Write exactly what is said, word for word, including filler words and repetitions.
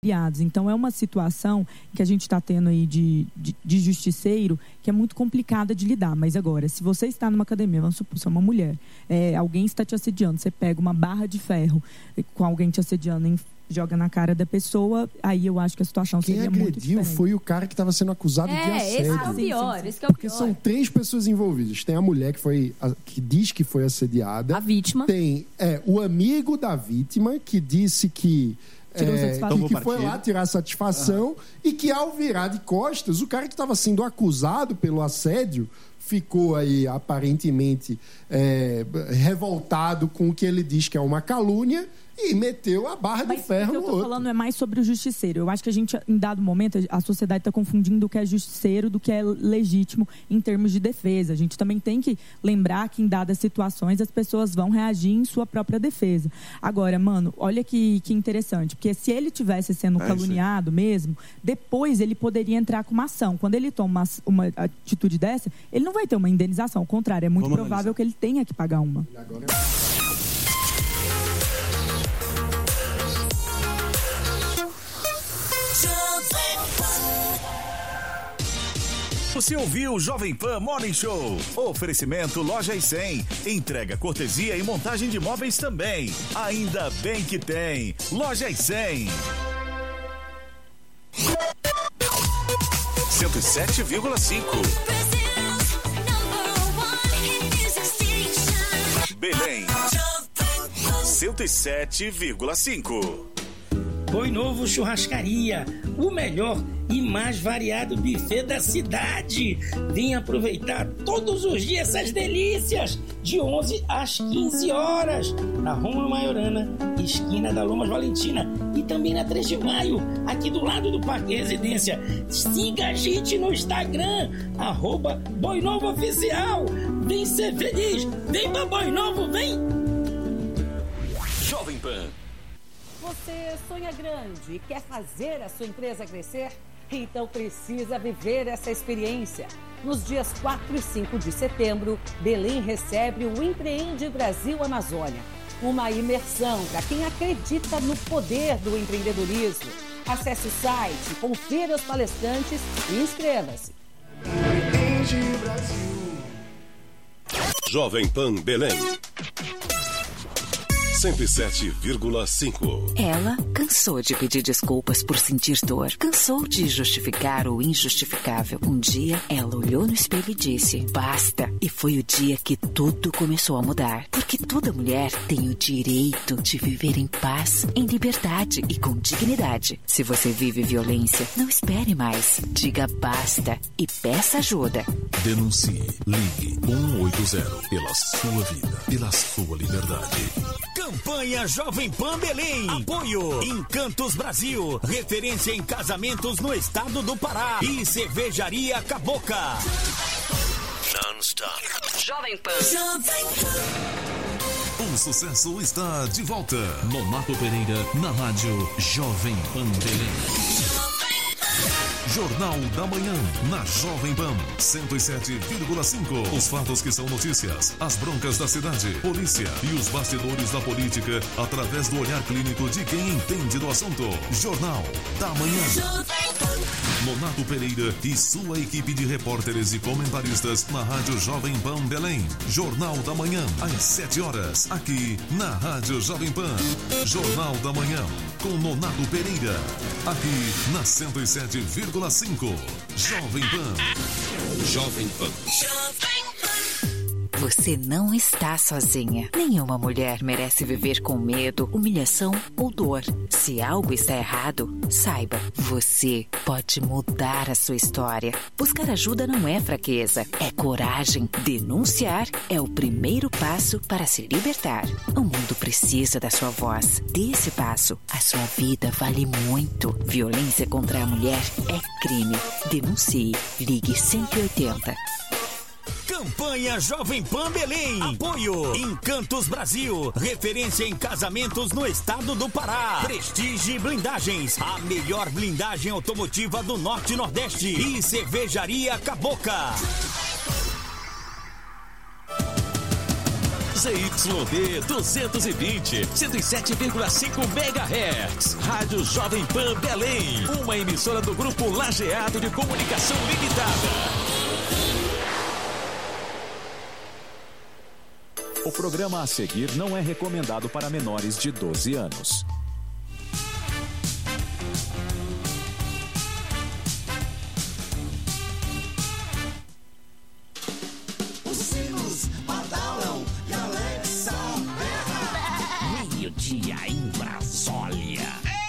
Então é uma situação que a gente está tendo aí de, de, de justiceiro que é muito complicada de lidar. Mas agora, se você está numa academia, vamos supor, você é uma mulher, é, alguém está te assediando, você pega uma barra de ferro com alguém te assediando, em, joga na cara da pessoa, aí eu acho que a situação Quem seria muito diferente. Quem agrediu foi o cara que estava sendo acusado é, de assédio. Esse é o pior, esse que é o pior. Porque são três pessoas envolvidas. Tem a mulher que, foi, que diz que foi assediada. A vítima. Tem é, o amigo da vítima que disse que... É, que, que foi lá tirar satisfação uhum. e que ao virar de costas, o cara que estava sendo acusado pelo assédio ficou aí aparentemente é, revoltado com o que ele diz que é uma calúnia e meteu a barra Mas de ferro no outro. O que eu tô falando é mais sobre o justiceiro. Eu acho que a gente, em dado momento, a sociedade está confundindo o que é justiceiro do que é legítimo em termos de defesa. A gente também tem que lembrar que em dadas situações as pessoas vão reagir em sua própria defesa. Agora, mano, olha que, que interessante, porque se ele tivesse sendo é caluniado isso. mesmo, depois ele poderia entrar com uma ação. Quando ele toma uma, uma atitude dessa, ele não vai ter uma indenização. Ao contrário, é muito Vamos provável analisar. que ele tenha que pagar uma. E agora... Você ouviu o Jovem Pan Morning Show. Oferecimento Loja e cem. Entrega, cortesia e montagem de móveis também. Ainda bem que tem. Loja e cem. cento e sete vírgula cinco. Belém. cento e sete vírgula cinco. Boi Novo Churrascaria, o melhor e mais variado buffet da cidade. Vem aproveitar todos os dias essas delícias, de onze às quinze horas, na Roma Maiorana, esquina da Lomas Valentina, e também na três de maio, aqui do lado do Parque Residência. Siga a gente no Instagram, arroba Boi Novo Oficial. Vem ser feliz, vem pra Boi Novo, vem! Jovem Pan. Você sonha grande e quer fazer a sua empresa crescer? Então precisa viver essa experiência. Nos dias quatro e cinco de setembro, Belém recebe o Empreende Brasil Amazônia. Uma imersão para quem acredita no poder do empreendedorismo. Acesse o site, confira os palestrantes e inscreva-se. Empreende Brasil. Jovem Pan Belém. cento e sete vírgula cinco. Ela cansou de pedir desculpas por sentir dor. Cansou de justificar o injustificável. Um dia, ela olhou no espelho e disse, basta. E foi o dia que tudo começou a mudar. Porque toda mulher tem o direito de viver em paz, em liberdade e com dignidade. Se você vive violência, não espere mais. Diga basta e peça ajuda. Denuncie. Ligue um oito zero pela sua vida, pela sua liberdade. Campanha Jovem Pan Belém. Apoio Encantos Brasil. Referência em casamentos no estado do Pará. E Cervejaria Caboca. Non-stop. Jovem Pan. Jovem Pan. O sucesso está de volta. Nonato Pereira na rádio Jovem Pan Belém. Jornal da Manhã, na Jovem Pan, cento e sete vírgula cinco. Os fatos que são notícias, as broncas da cidade, polícia e os bastidores da política, através do olhar clínico de quem entende do assunto. Jornal da Manhã. Nonato Pereira e sua equipe de repórteres e comentaristas na Rádio Jovem Pan Belém. Jornal da Manhã, às sete horas, aqui na Rádio Jovem Pan. Jornal da Manhã, com Nonato Pereira, aqui na cento e sete vírgula cinco. Jovem Pan. Jovem Pan. Você não está sozinha. Nenhuma mulher merece viver com medo, humilhação ou dor. Se algo está errado, saiba, você pode mudar a sua história. Buscar ajuda não é fraqueza, é coragem. Denunciar é o primeiro passo para se libertar. O mundo precisa da sua voz. Dê esse passo. A sua vida vale muito. Violência contra a mulher é crime. Denuncie. Ligue cento e oitenta. Campanha Jovem Pan Belém. Apoio Encantos Brasil. Referência em casamentos no estado do Pará. Prestige Blindagens. A melhor blindagem automotiva do Norte e Nordeste. E Cervejaria Caboca. Z Y D duzentos e vinte, cento e sete vírgula cinco megahertz. Rádio Jovem Pan Belém, uma emissora do Grupo Lajeado de Comunicação Limitada. O programa a seguir não é recomendado para menores de doze anos.